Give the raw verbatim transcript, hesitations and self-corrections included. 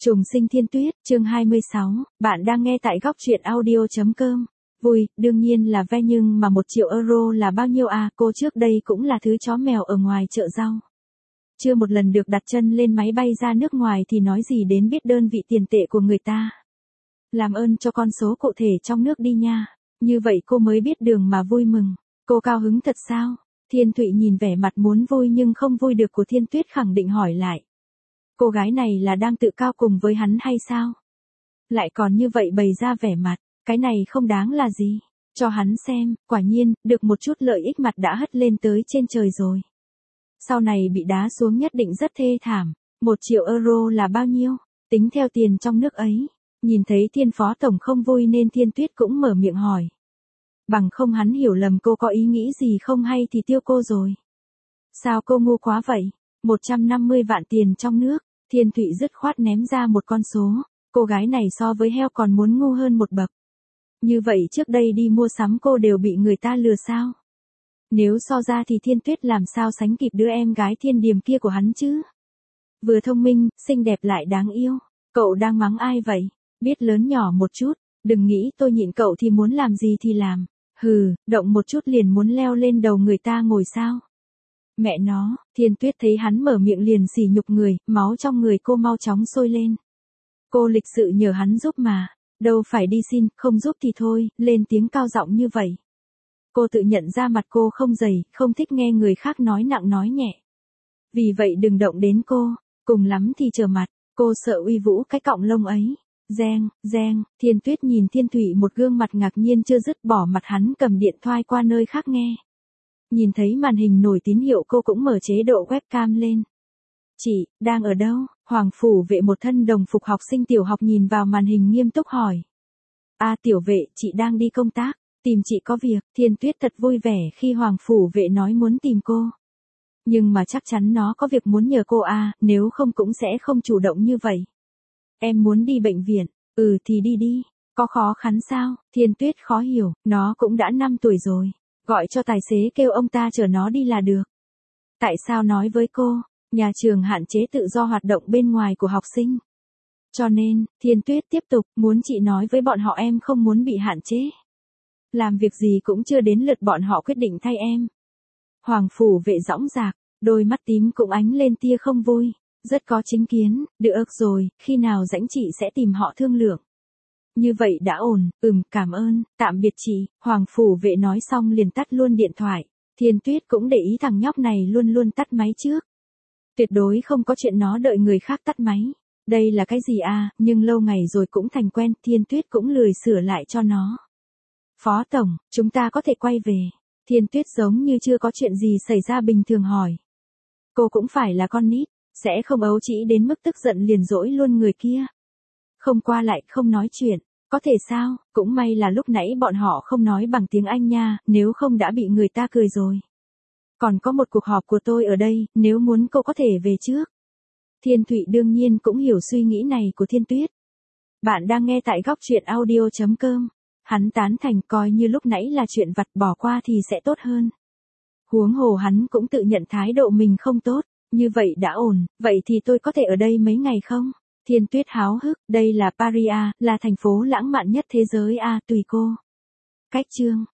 Trùng sinh thiên tuyết, chương hai mươi sáu, bạn đang nghe tại góc truyện audio.com. Vui, đương nhiên là ve nhưng mà một triệu euro là bao nhiêu à, cô trước đây cũng là thứ chó mèo ở ngoài chợ rau. Chưa một lần được đặt chân lên máy bay ra nước ngoài thì nói gì đến biết đơn vị tiền tệ của người ta. Làm ơn cho con số cụ thể trong nước đi nha, như vậy cô mới biết đường mà vui mừng. Cô cao hứng thật sao? Thiên Thụy nhìn vẻ mặt muốn vui nhưng không vui được của Thiên Tuyết khẳng định hỏi lại. Cô gái này là đang tự cao cùng với hắn hay sao? Lại còn như vậy bày ra vẻ mặt, cái này không đáng là gì. Cho hắn xem, quả nhiên, được một chút lợi ích mặt đã hất lên tới trên trời rồi. Sau này bị đá xuống nhất định rất thê thảm. Một triệu euro là bao nhiêu? Tính theo tiền trong nước ấy. Nhìn thấy Thiên Phó Tổng không vui nên Thiên Tuyết cũng mở miệng hỏi. Bằng không hắn hiểu lầm cô có ý nghĩ gì không hay thì tiêu cô rồi. Sao cô ngu quá vậy? một trăm năm mươi vạn tiền trong nước. Thiên Thụy dứt khoát ném ra một con số. Cô gái này so với heo còn muốn ngu hơn một bậc. Như vậy trước đây đi mua sắm cô đều bị người ta lừa sao? Nếu so ra thì Thiên Tuyết làm sao sánh kịp đứa em gái Thiên Điềm kia của hắn chứ? Vừa thông minh, xinh đẹp lại đáng yêu. Cậu đang mắng ai vậy? Biết lớn nhỏ một chút. Đừng nghĩ tôi nhịn cậu thì muốn làm gì thì làm. Hừ, động một chút liền muốn leo lên đầu người ta ngồi sao? Mẹ nó, Thiên Tuyết thấy hắn mở miệng liền sỉ nhục người, máu trong người cô mau chóng sôi lên. Cô lịch sự nhờ hắn giúp mà, đâu phải đi xin, không giúp thì thôi, lên tiếng cao giọng như vậy. Cô tự nhận ra mặt cô không dày, không thích nghe người khác nói nặng nói nhẹ. Vì vậy đừng động đến cô, cùng lắm thì trở mặt, cô sợ uy vũ cái cọng lông ấy. Reng, reng, Thiên Tuyết nhìn Thiên Thụy một gương mặt ngạc nhiên chưa dứt bỏ mặt hắn cầm điện thoại qua nơi khác nghe. Nhìn thấy màn hình nổi tín hiệu cô cũng mở chế độ webcam lên. Chị, đang ở đâu? Hoàng phủ vệ một thân đồng phục học sinh tiểu học nhìn vào màn hình nghiêm túc hỏi. À tiểu vệ, chị đang đi công tác, tìm chị có việc. Thiên Tuyết thật vui vẻ khi Hoàng phủ vệ nói muốn tìm cô. Nhưng mà chắc chắn nó có việc muốn nhờ cô à, nếu không cũng sẽ không chủ động như vậy. Em muốn đi bệnh viện, ừ thì đi đi, có khó khăn sao? Thiên Tuyết khó hiểu, nó cũng đã năm tuổi rồi. Gọi cho tài xế kêu ông ta chở nó đi là được. Tại sao nói với cô, nhà trường hạn chế tự do hoạt động bên ngoài của học sinh. Cho nên, Thiên Tuyết tiếp tục, muốn chị nói với bọn họ em không muốn bị hạn chế. Làm việc gì cũng chưa đến lượt bọn họ quyết định thay em. Hoàng phủ vệ dõng dạc, đôi mắt tím cũng ánh lên tia không vui. Rất có chính kiến, được rồi, khi nào rảnh chị sẽ tìm họ thương lượng. Như vậy đã ổn, ừm, cảm ơn, tạm biệt chị. Hoàng phủ vệ nói xong liền tắt luôn điện thoại. Thiên Tuyết cũng để ý thằng nhóc này luôn luôn tắt máy trước. Tuyệt đối không có chuyện nó đợi người khác tắt máy. Đây là cái gì à, nhưng lâu ngày rồi cũng thành quen, Thiên Tuyết cũng lười sửa lại cho nó. Phó Tổng, chúng ta có thể quay về. Thiên Tuyết giống như chưa có chuyện gì xảy ra bình thường hỏi. Cô cũng phải là con nít, sẽ không ấu trĩ đến mức tức giận liền dỗi luôn người kia. Không qua lại, không nói chuyện. Có thể sao, cũng may là lúc nãy bọn họ không nói bằng tiếng Anh nha, nếu không đã bị người ta cười rồi. Còn có một cuộc họp của tôi ở đây, nếu muốn cô có thể về trước. Thiên Thụy đương nhiên cũng hiểu suy nghĩ này của Thiên Tuyết. Bạn đang nghe tại góc truyện audio.com. Hắn tán thành coi như lúc nãy là chuyện vặt bỏ qua thì sẽ tốt hơn. Huống hồ hắn cũng tự nhận thái độ mình không tốt, như vậy đã ổn, vậy thì tôi có thể ở đây mấy ngày không? Thiên Tuyết háo hức, đây là Paris à, là thành phố lãng mạn nhất thế giới à, tùy cô. Cách chương.